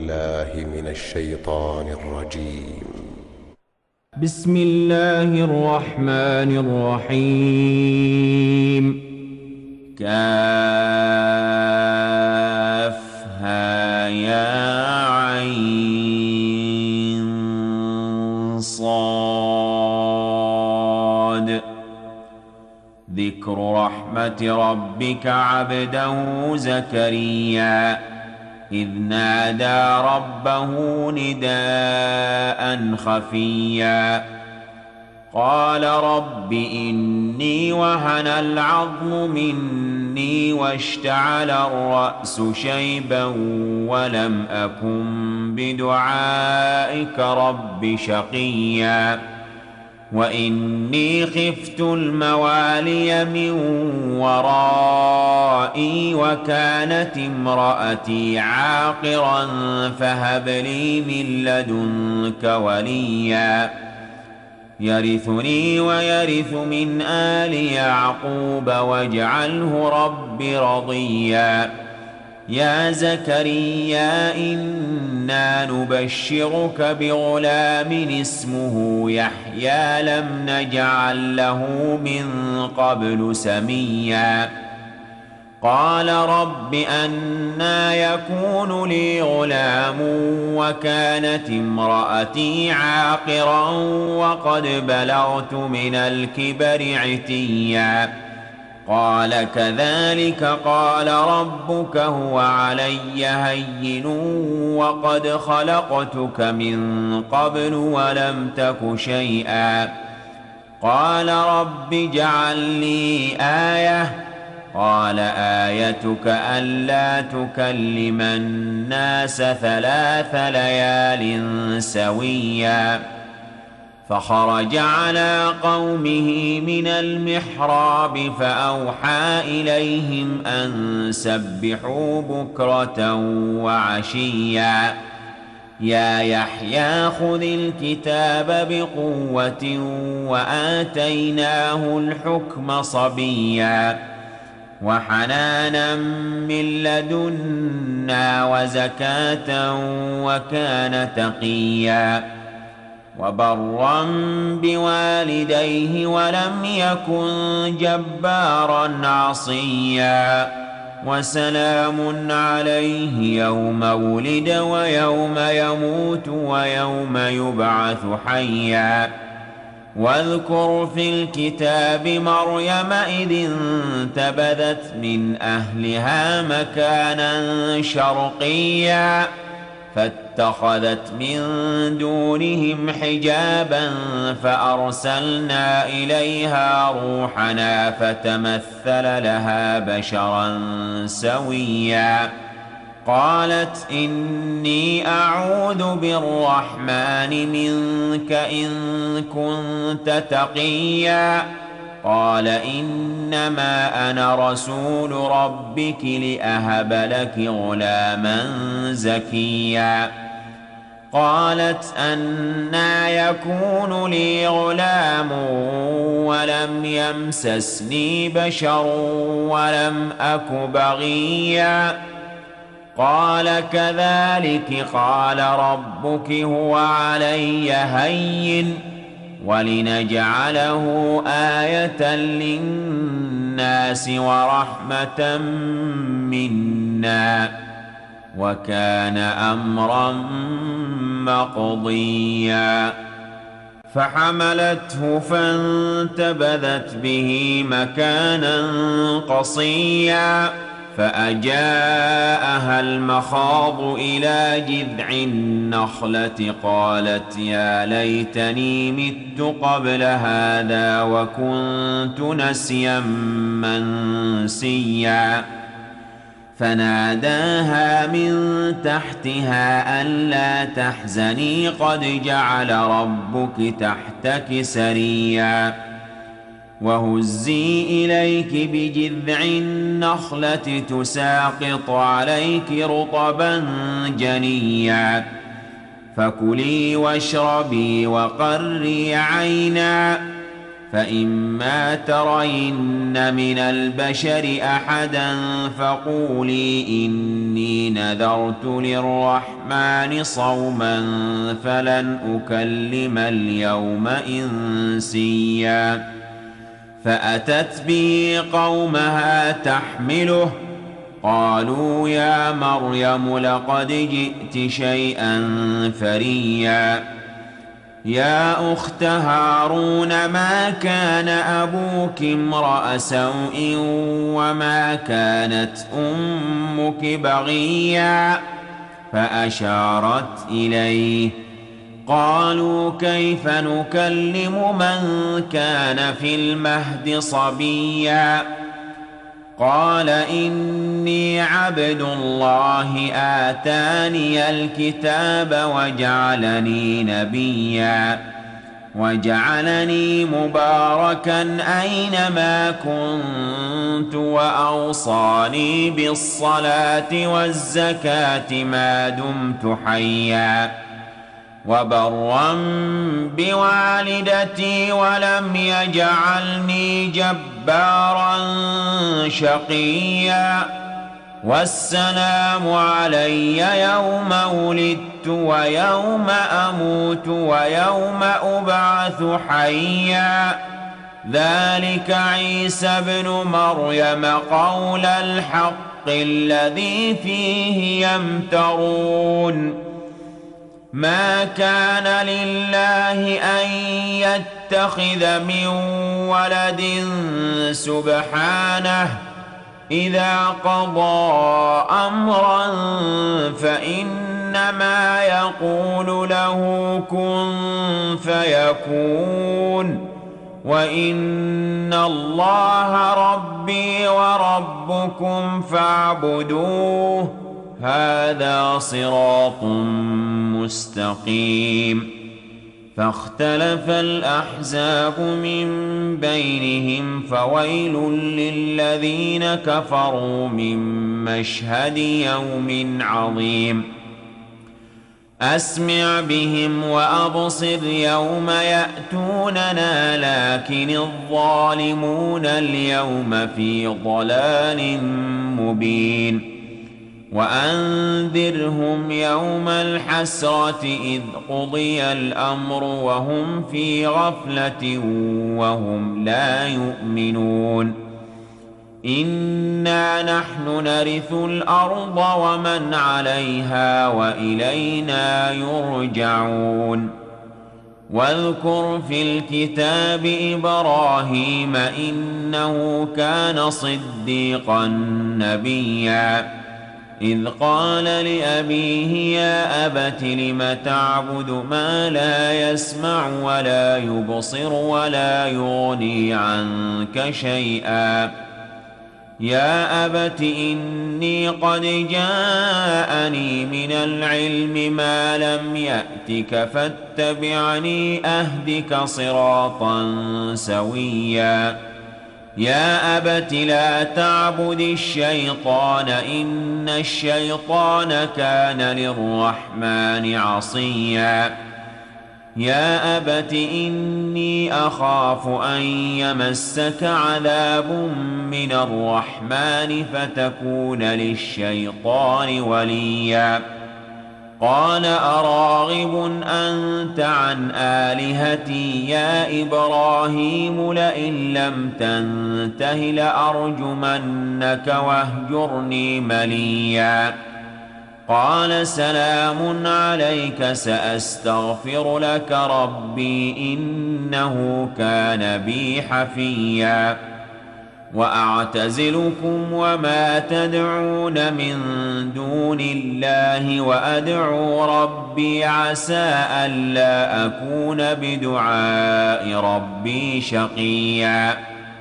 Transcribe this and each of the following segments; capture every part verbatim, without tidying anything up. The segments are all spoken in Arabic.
بالله من الشيطان الرجيم. بسم الله الرحمن الرحيم. كافها يا عين صاد. ذكر رحمة ربك عبده زكريا إذ نادى ربه نداء خفيا قال رب إني وهن العظم مني واشتعل الرأس شيبا ولم أكن بدعائك رب شقيا وإني خفت الموالي من ورائي وكانت امرأتي عاقرا فهب لي من لدنك وليا يرثني ويرث من آل يعقوب واجعله رب رضيا يا زكريا إنا نبشرك بغلام اسمه يحيى لم نجعل له من قبل سميا قال رب أنى يكون لي غلام وكانت امرأتي عاقرا وقد بلغت من الكبر عتيا قال كذلك قال ربك هو علي هين وقد خلقتك من قبل ولم تك شيئا قال رب اجعل لي آية قال آيتك ألا تكلم الناس ثلاث ليال سويا فخرج على قومه من المحراب فأوحى إليهم أن سبحوا بكرة وعشيا يا يحيى خذ الكتاب بقوة وآتيناه الحكم صبيا وحنانا من لدنا وزكاة وكان تقيا وبرا بوالديه ولم يكن جبارا عصيا وسلام عليه يوم ولد ويوم يموت ويوم يبعث حيا واذكر في الكتاب مريم إذ انتبذت من أهلها مكانا شرقيا فاتخذت من دونهم حجابا فأرسلنا إليها روحنا فتمثل لها بشرا سويا قالت إني أعوذ بالرحمن منك إن كنت تقيا قال إنما أنا رسول ربك لأهب لك غلاما زكيا قالت أنى يكون لي غلام ولم يمسسني بشر ولم أك بغيا قال كذلك قال ربك هو علي هين ولنجعله آية للناس ورحمة منا وكان أمرا مقضيا فحملته فانتبذت به مكانا قصيا فأجاءها المخاض إلى جذع النخلة قالت يا ليتني مت قبل هذا وكنت نسيا منسيا فناداها من تحتها ألا تحزني قد جعل ربك تحتك سريا وهزي إليك بجذع النخلة تساقط عليك رطبا جنيا فكلي واشربي وقري عينا فإما ترين من البشر أحدا فقولي إني نذرت للرحمن صوما فلن أكلم اليوم إنسيا فأتت به قومها تحمله قالوا يا مريم لقد جئت شيئا فريا يا أخت هارون ما كان أبوك امرأ سوء وما كانت أمك بغيا فأشارت إليه قالوا كيف نكلم من كان في المهد صبيا قال إني عبد الله آتاني الكتاب وجعلني نبيا وجعلني مباركا أينما كنت وأوصاني بالصلاة والزكاة ما دمت حيا وبرا بوالدتي ولم يجعلني جبارا شقيا والسلام علي يوم ولدت ويوم أموت ويوم أبعث حيا ذلك عيسى ابن مريم قول الحق الذي فيه يمترون ما كان لله أن يتخذ من ولد سبحانه إذا قضى أمرا فإنما يقول له كن فيكون وإن الله ربي وربكم فاعبدوه هذا صراط مستقيم فاختلف الأحزاب من بينهم فويل للذين كفروا من مشهد يوم عظيم أسمع بهم وأبصر يوم يأتوننا لكن الظالمون اليوم في ضلال مبين وأنذرهم يوم الحسرة إذ قضي الأمر وهم في غفلة وهم لا يؤمنون إنا نحن نرث الأرض ومن عليها وإلينا يرجعون واذكر في الكتاب إبراهيم إنه كان صديقا نبيا إذ قال لأبيه يا أبت لم تعبد ما لا يسمع ولا يبصر ولا يغني عنك شيئا يا أبت إني قد جاءني من العلم ما لم يأتك فاتبعني أهدك صراطا سويا يا أبت لا تعبد الشيطان إن الشيطان كان للرحمن عصيا يا أبت إني أخاف أن يمسك عذاب من الرحمن فتكون للشيطان وليا قال أراغب أنت عن آلهتي يا إبراهيم لئن لم تنته لأرجمنك واهجرني مليا قال سلام عليك سأستغفر لك ربي إنه كان بي حفيا وأعتزلكم وما تدعون من دون الله وأدعو ربي عسى ألا أكون بدعاء ربي شقيا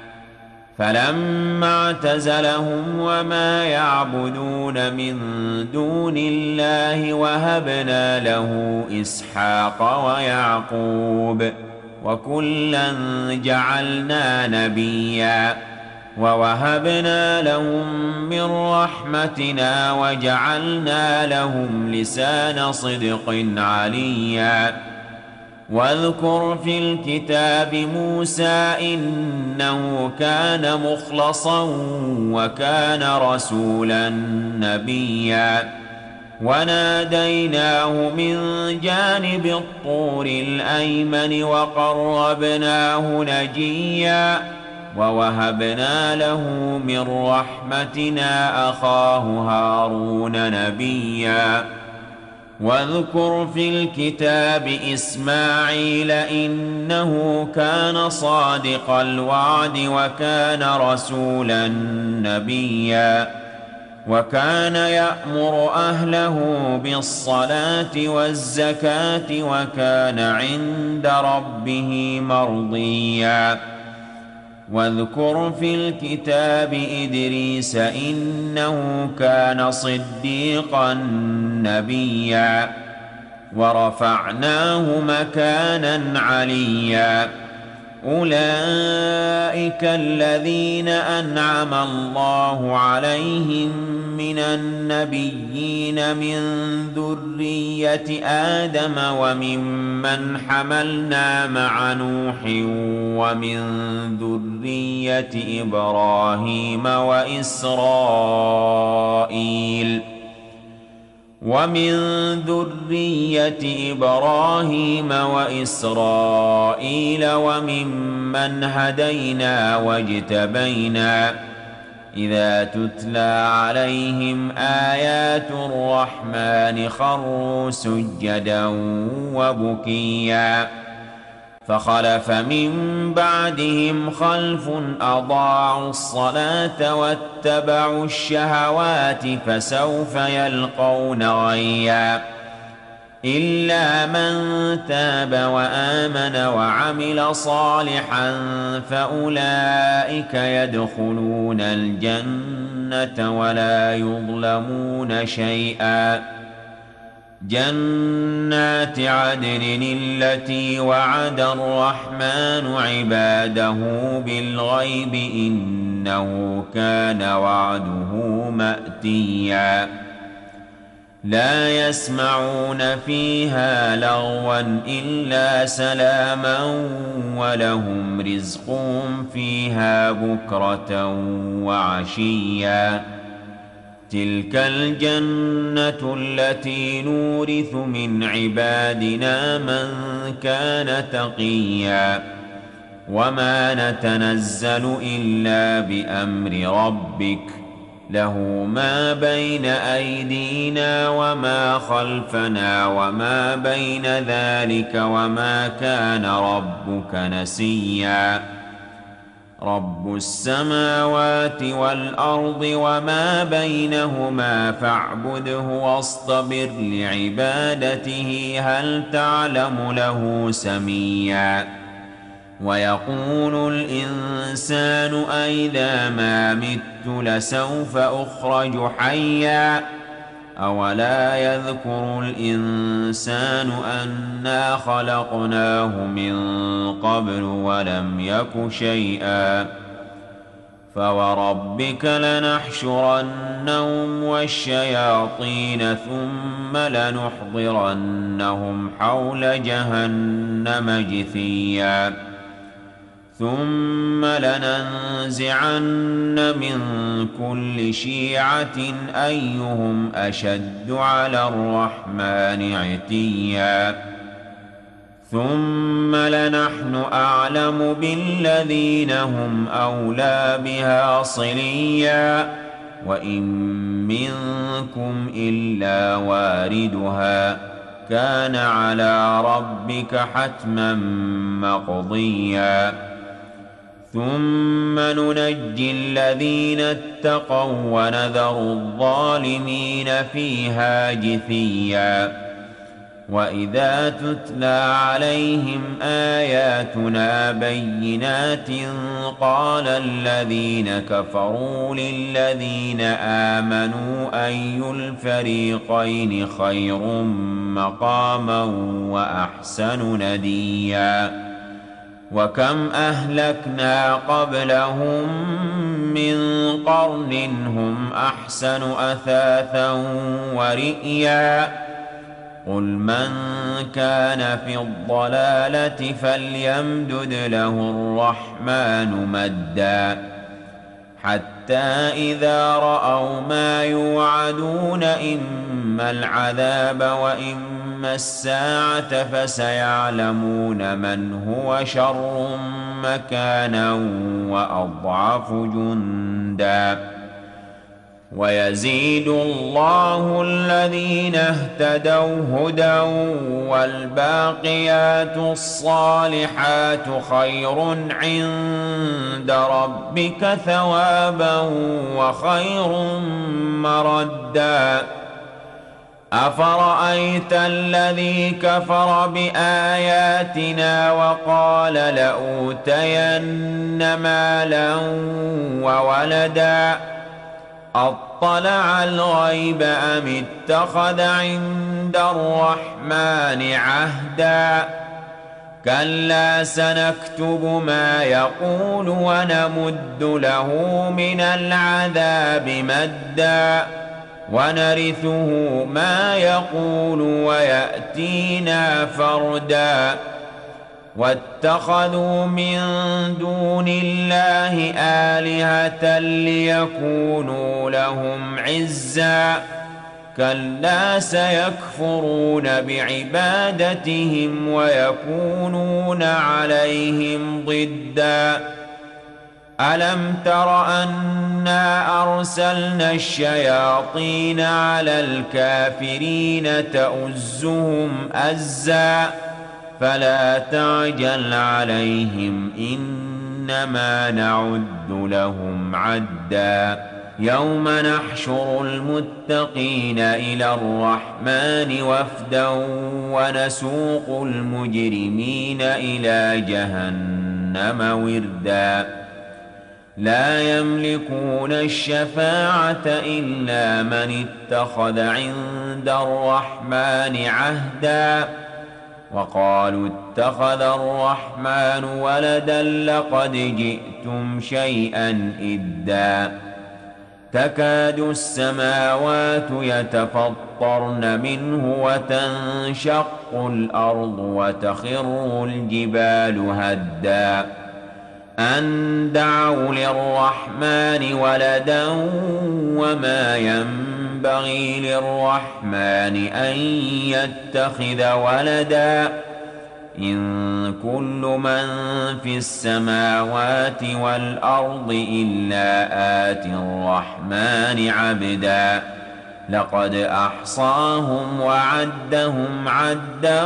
فلما اعتزلهم وما يعبدون من دون الله وهبنا له إسحاق ويعقوب وكلا جعلنا نبيا ووهبنا لهم من رحمتنا وجعلنا لهم لسان صدق عليا واذكر في الكتاب موسى إنه كان مخلصا وكان رسولا نبيا وناديناه من جانب الطور الأيمن وقربناه نجيا ووهبنا له من رحمتنا أخاه هارون نبيا واذكر في الكتاب إسماعيل إنه كان صادق الوعد وكان رسولا نبيا وكان يأمر أهله بالصلاة والزكاة وكان عند ربه مرضيا واذكر في الكتاب إدريس إنه كان صديقا نبيا ورفعناه مكانا عليا أولئك الذين أنعم الله عليهم من النبيين من ذرية آدم وممن حملنا مع نوح ومن ذرية إبراهيم وإسرائيل ومن ذرية إبراهيم وإسرائيل وممن هدينا واجتبينا إذا تتلى عليهم آيات الرحمن خروا سجدا وبكيا فخلف من بعدهم خلف أضاعوا الصلاة واتبعوا الشهوات فسوف يلقون غيا إلا من تاب وآمن وعمل صالحا فأولئك يدخلون الجنة ولا يظلمون شيئا جنات عدن التي وعد الرحمن عباده بالغيب إنه كان وعده مأتيا لا يسمعون فيها لغوا إلا سلاما ولهم رزقهم فيها بكرة وعشيا تلك الجنة التي نورث من عبادنا من كان تقيا وما نتنزل إلا بأمر ربك له ما بين أيدينا وما خلفنا وما بين ذلك وما كان ربك نسيا رب السماوات والأرض وما بينهما فاعبده واصطبر لعبادته هل تعلم له سميا ويقول الإنسان أئذا ما مت لسوف أخرج حيا أولا يذكر الإنسان أنا خلقناه من قبل ولم يك شيئا فوربك لنحشرنهم والشياطين ثم لنحضرنهم حول جهنم جثيا ثم لننزعن من كل شيعة أيهم أشد على الرحمن عتيا ثم لنحن أعلم بالذين هم أولى بها صليا وإن منكم إلا واردها كان على ربك حتما مقضيا ثم ننجي الذين اتقوا ونذر الظالمين فيها جثيا وإذا تتلى عليهم آياتنا بينات قال الذين كفروا للذين آمنوا أي الفريقين خير مقاما وأحسن نديا وكم أهلكنا قبلهم من قرن هم أحسن أثاثا ورئيا قل من كان في الضلالة فليمدد له الرحمن مدا حتى إذا رأوا ما يوعدون إما العذاب وإما الساعة فسيعلمون من هو شر مكانا وأضعف جندا ويزيد الله الذين اهتدوا هدى والباقيات الصالحات خير عند ربك ثوابا وخير مردا أفرأيت الذي كفر بآياتنا وقال لأوتين مالا وولدا أطلع الغيب أم اتخذ عند الرحمن عهدا كلا سنكتب ما يقول ونمد له من العذاب مدا ونرثه ما يقول ويأتينا فردا واتخذوا من دون الله آلهة ليكونوا لهم عزا كلا سيكفرون بعبادتهم ويكونون عليهم ضدا ألم تر أنا أرسلنا الشياطين على الكافرين تؤزهم أزا فلا تعجل عليهم إنما نعد لهم عدا يوم نحشر المتقين إلى الرحمن وفدا ونسوق المجرمين إلى جهنم وردا لا يملكون الشفاعة إلا من اتخذ عند الرحمن عهدا وقالوا اتخذ الرحمن ولدا لقد جئتم شيئا إدا تكاد السماوات يتفطرن منه وتنشق الأرض وتخر الجبال هدا أن دعوا للرحمن ولدا وما ينبغي للرحمن أن يتخذ ولدا إن كل من في السماوات والأرض إلا آتي الرحمن عبدا لقد أحصاهم وعدهم عدا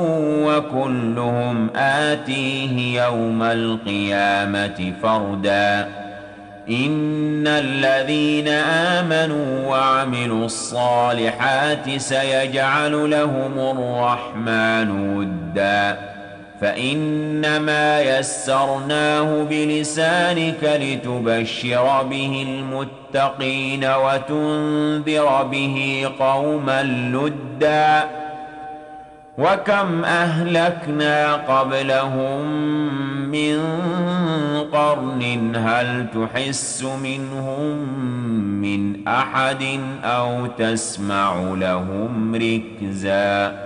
وكلهم آتيه يوم القيامة فردا إن الذين آمنوا وعملوا الصالحات سيجعل لهم الرحمن ودا فإنما يسرناه بلسانك لتبشر به المتقين وتنذر به قوما لدا وكم أهلكنا قبلهم من قرن هل تحس منهم من أحد أو تسمع لهم ركزا